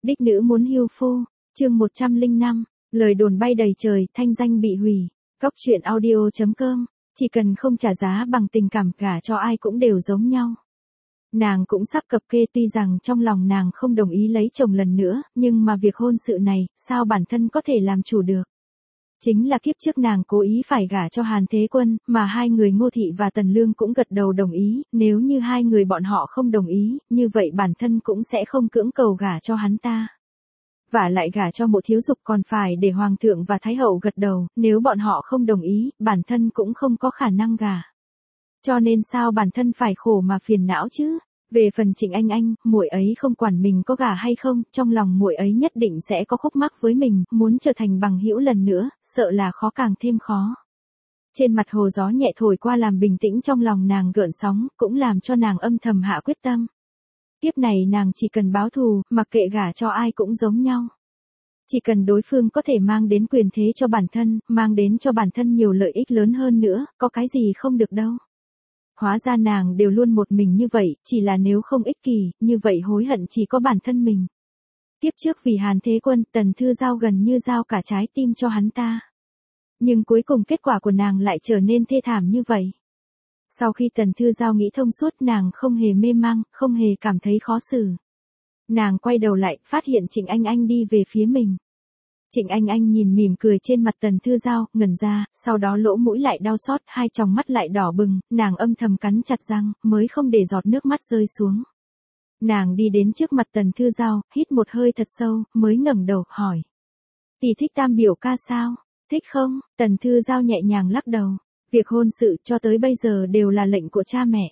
Đích nữ muốn hưu phu, chương 105, lời đồn bay đầy trời, thanh danh bị hủy. Góc truyện audio.com, chỉ cần không trả giá bằng tình cảm gả cho ai cũng đều giống nhau. Nàng cũng sắp cập kê, tuy rằng trong lòng nàng không đồng ý lấy chồng lần nữa, nhưng mà việc hôn sự này, sao bản thân có thể làm chủ được. Chính là kiếp trước nàng cố ý phải gả cho Hàn Thế Quân, mà hai người Ngô Thị và Tần Lương cũng gật đầu đồng ý, nếu như hai người bọn họ không đồng ý, như vậy bản thân cũng sẽ không cưỡng cầu gả cho hắn ta. Và lại gả cho Mộ Thiếu Dục còn phải để Hoàng thượng và Thái hậu gật đầu, nếu bọn họ không đồng ý, bản thân cũng không có khả năng gả. Cho nên sao bản thân phải khổ mà phiền não chứ? Về phần Trịnh Anh, muội ấy không quản mình có gả hay không, trong lòng muội ấy nhất định sẽ có khúc mắc với mình, muốn trở thành bằng hữu lần nữa, sợ là khó càng thêm khó. Trên mặt hồ gió nhẹ thổi qua làm bình tĩnh trong lòng nàng gợn sóng, cũng làm cho nàng âm thầm hạ quyết tâm. Kiếp này nàng chỉ cần báo thù, mặc kệ gả cho ai cũng giống nhau. Chỉ cần đối phương có thể mang đến quyền thế cho bản thân, mang đến cho bản thân nhiều lợi ích lớn hơn nữa, có cái gì không được đâu. Hóa ra nàng đều luôn một mình như vậy, chỉ là nếu không ích kỷ, như vậy hối hận chỉ có bản thân mình. Tiếp trước vì Hàn Thế Quân, Tần Thư Giao gần như giao cả trái tim cho hắn ta. Nhưng cuối cùng kết quả của nàng lại trở nên thê thảm như vậy. Sau khi Tần Thư Giao nghĩ thông suốt, nàng không hề mê mang, không hề cảm thấy khó xử. Nàng quay đầu lại, phát hiện Trịnh Anh đi về phía mình. Trịnh Anh nhìn mỉm cười trên mặt Tần Thư Giao, ngẩn ra, sau đó lỗ mũi lại đau xót, hai tròng mắt lại đỏ bừng, nàng âm thầm cắn chặt răng, mới không để giọt nước mắt rơi xuống. Nàng đi đến trước mặt Tần Thư Giao, hít một hơi thật sâu, mới ngẩng đầu, hỏi. Tỷ thích Tam biểu ca sao? Thích không? Tần Thư Giao nhẹ nhàng lắc đầu. Việc hôn sự cho tới bây giờ đều là lệnh của cha mẹ.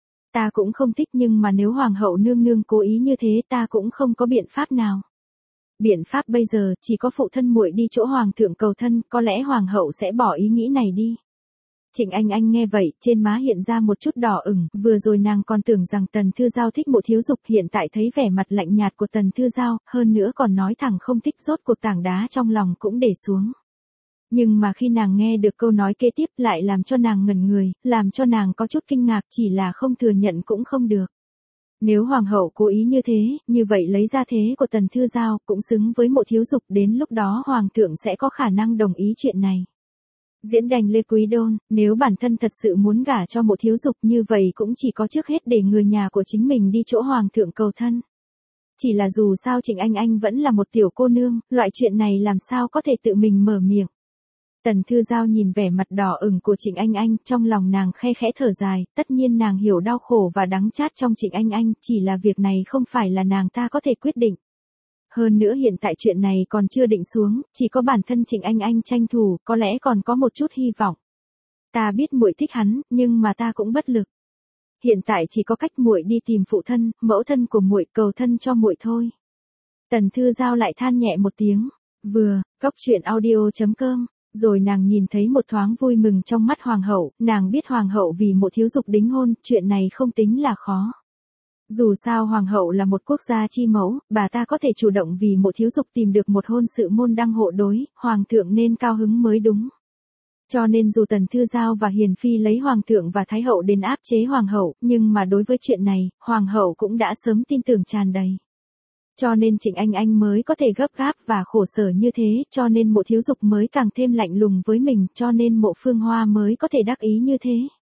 Ta cũng không thích, nhưng mà nếu Hoàng hậu nương nương cố ý như thế ta cũng không có biện pháp nào. Biện pháp bây giờ chỉ có phụ thân muội đi chỗ Hoàng thượng cầu thân, có lẽ Hoàng hậu sẽ bỏ ý nghĩ này đi. Trịnh Anh nghe vậy, trên má hiện ra một chút đỏ ửng, vừa rồi nàng còn tưởng rằng Tần Thư Giao thích Mộ Thiếu Dục, hiện tại thấy vẻ mặt lạnh nhạt của Tần Thư Giao, hơn nữa còn nói thẳng không thích, rốt cuộc tảng đá trong lòng cũng để xuống. Nhưng mà khi nàng nghe được câu nói kế tiếp lại làm cho nàng ngẩn người, làm cho nàng có chút kinh ngạc, chỉ là không thừa nhận cũng không được. Nếu Hoàng hậu cố ý như thế, như vậy lấy ra thế của Tần Thư Giao cũng xứng với Mộ Thiếu Dục, đến lúc đó Hoàng thượng sẽ có khả năng đồng ý chuyện này. Diễn đành Lê Quý Đôn, nếu bản thân thật sự muốn gả cho Mộ Thiếu Dục như vậy cũng chỉ có trước hết để người nhà của chính mình đi chỗ Hoàng thượng cầu thân. Chỉ là dù sao Trịnh Anh vẫn là một tiểu cô nương, loại chuyện này làm sao có thể tự mình mở miệng. Tần Thư Giao nhìn vẻ mặt đỏ ửng của Trịnh Anh, trong lòng nàng khe khẽ thở dài, tất nhiên nàng hiểu đau khổ và đắng chát trong Trịnh Anh, chỉ là việc này không phải là nàng ta có thể quyết định. Hơn nữa hiện tại chuyện này còn chưa định xuống, chỉ có bản thân Trịnh Anh tranh thủ, có lẽ còn có một chút hy vọng. Ta biết muội thích hắn, nhưng mà ta cũng bất lực. Hiện tại chỉ có cách muội đi tìm phụ thân, mẫu thân của muội cầu thân cho muội thôi. Tần Thư Giao lại than nhẹ một tiếng. Vừa, góc truyện audio.com. Rồi nàng nhìn thấy một thoáng vui mừng trong mắt Hoàng hậu, nàng biết Hoàng hậu vì Mộ Thiếu Dục đính hôn, chuyện này không tính là khó. Dù sao Hoàng hậu là một quốc gia chi mẫu, bà ta có thể chủ động vì Mộ Thiếu Dục tìm được một hôn sự môn đăng hộ đối, Hoàng thượng nên cao hứng mới đúng. Cho nên dù Tần Thư Giao và Hiền Phi lấy Hoàng thượng và Thái hậu đến áp chế Hoàng hậu, nhưng mà đối với chuyện này, Hoàng hậu cũng đã sớm tin tưởng tràn đầy. Cho nên Trịnh Anh mới có thể gấp gáp và khổ sở như thế, cho nên Mộ Thiếu Dục mới càng thêm lạnh lùng với mình, cho nên Mộ Phương Hoa mới có thể đắc ý như thế.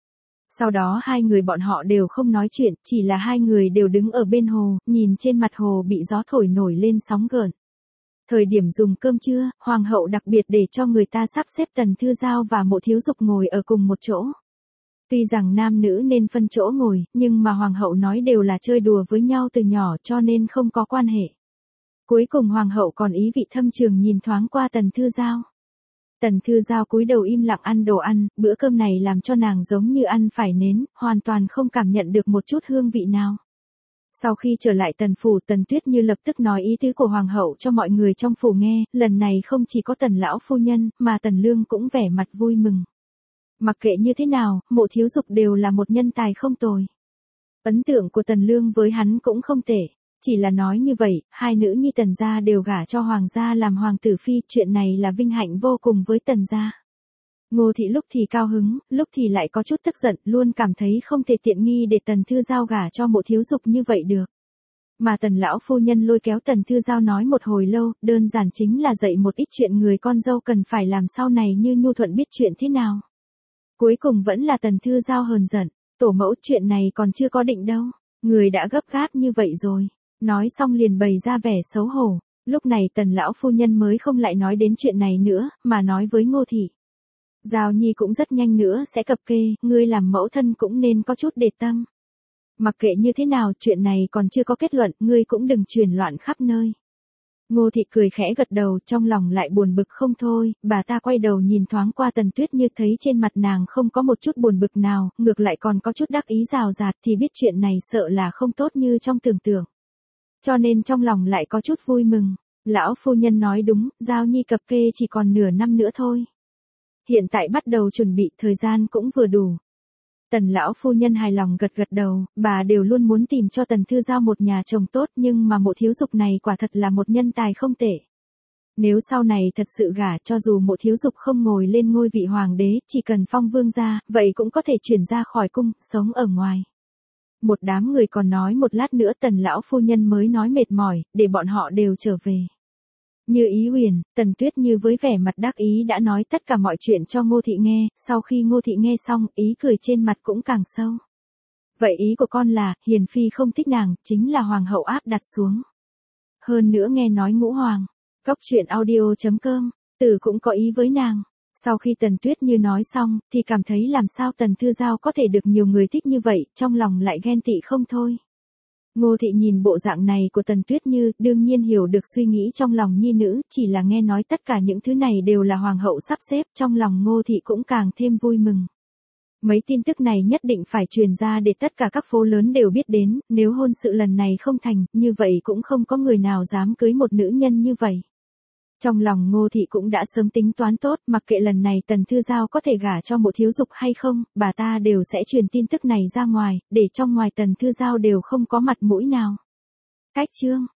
Sau đó hai người bọn họ đều không nói chuyện, chỉ là hai người đều đứng ở bên hồ, nhìn trên mặt hồ bị gió thổi nổi lên sóng gợn. Thời điểm dùng cơm trưa, Hoàng hậu đặc biệt để cho người ta sắp xếp Tần Thư Giao và Mộ Thiếu Dục ngồi ở cùng một chỗ. Tuy rằng nam nữ nên phân chỗ ngồi, nhưng mà Hoàng hậu nói đều là chơi đùa với nhau từ nhỏ cho nên không có quan hệ. Cuối cùng Hoàng hậu còn ý vị thâm trường nhìn thoáng qua Tần Thư Giao. Tần Thư Giao cúi đầu im lặng ăn đồ ăn, bữa cơm này làm cho nàng giống như ăn phải nến, hoàn toàn không cảm nhận được một chút hương vị nào. Sau khi trở lại Tần phủ, Tần Tuyết Như lập tức nói ý tứ của Hoàng hậu cho mọi người trong phủ nghe, lần này không chỉ có Tần lão phu nhân, mà Tần Lương cũng vẻ mặt vui mừng. Mặc kệ như thế nào, Mộ Thiếu Dục đều là một nhân tài không tồi. Ấn tượng của Tần Lương với hắn cũng không tệ. Chỉ là nói như vậy, hai nữ nhi Tần gia đều gả cho Hoàng gia làm hoàng tử phi, chuyện này là vinh hạnh vô cùng với Tần gia. Ngô Thị lúc thì cao hứng, lúc thì lại có chút tức giận, luôn cảm thấy không thể tiện nghi để Tần Thư Giao gả cho Mộ Thiếu Dục như vậy được. Mà Tần lão phu nhân lôi kéo Tần Thư Giao nói một hồi lâu, đơn giản chính là dạy một ít chuyện người con dâu cần phải làm sau này như nhu thuận biết chuyện thế nào. Cuối cùng vẫn là Tần Thư Giao hờn giận, tổ mẫu chuyện này còn chưa có định đâu, người đã gấp gáp như vậy rồi. Nói xong liền bày ra vẻ xấu hổ, lúc này Tần lão phu nhân mới không lại nói đến chuyện này nữa, mà nói với Ngô Thị. Giao Nhi cũng rất nhanh nữa sẽ cập kê, ngươi làm mẫu thân cũng nên có chút để tâm. Mặc kệ như thế nào, chuyện này còn chưa có kết luận, ngươi cũng đừng truyền loạn khắp nơi. Ngô Thị cười khẽ gật đầu, trong lòng lại buồn bực không thôi, bà ta quay đầu nhìn thoáng qua Tần Tuyết Như, thấy trên mặt nàng không có một chút buồn bực nào, ngược lại còn có chút đắc ý rào rạt, thì biết chuyện này sợ là không tốt như trong tưởng tượng. Cho nên trong lòng lại có chút vui mừng. Lão phu nhân nói đúng, Giao Nhi cập kê chỉ còn nửa năm nữa thôi. Hiện tại bắt đầu chuẩn bị, thời gian cũng vừa đủ. Tần lão phu nhân hài lòng gật gật đầu, bà đều luôn muốn tìm cho Tần Thư Giao một nhà chồng tốt, nhưng mà Mộ Thiếu Dục này quả thật là một nhân tài không tệ. Nếu sau này thật sự gả, cho dù Mộ Thiếu Dục không ngồi lên ngôi vị hoàng đế, chỉ cần phong vương gia, vậy cũng có thể chuyển ra khỏi cung, sống ở ngoài. Một đám người còn nói một lát nữa, Tần lão phu nhân mới nói mệt mỏi, để bọn họ đều trở về. Như ý huyền, Tần Tuyết Như với vẻ mặt đắc ý đã nói tất cả mọi chuyện cho Ngô Thị nghe, sau khi Ngô Thị nghe xong, ý cười trên mặt cũng càng sâu. Vậy ý của con là, Hiền Phi không thích nàng, chính là hoàng hậu áp đặt xuống. Hơn nữa nghe nói ngũ hoàng, Cóc Truyện Audio.com, Tử cũng có ý với nàng. Sau khi Tần Tuyết Như nói xong, thì cảm thấy làm sao Tần Thư Giao có thể được nhiều người thích như vậy, trong lòng lại ghen tị không thôi. Ngô Thị nhìn bộ dạng này của Tần Tuyết Như, đương nhiên hiểu được suy nghĩ trong lòng nhi nữ, chỉ là nghe nói tất cả những thứ này đều là hoàng hậu sắp xếp, trong lòng Ngô Thị cũng càng thêm vui mừng. Mấy tin tức này nhất định phải truyền ra để tất cả các phố lớn đều biết đến, nếu hôn sự lần này không thành, như vậy cũng không có người nào dám cưới một nữ nhân như vậy. Trong lòng Ngô Thị cũng đã sớm tính toán tốt, mặc kệ lần này Tần Thư Giao có thể gả cho Mộ Thiếu Dục hay không, bà ta đều sẽ truyền tin tức này ra ngoài, để trong ngoài Tần Thư Giao đều không có mặt mũi nào. Cách chương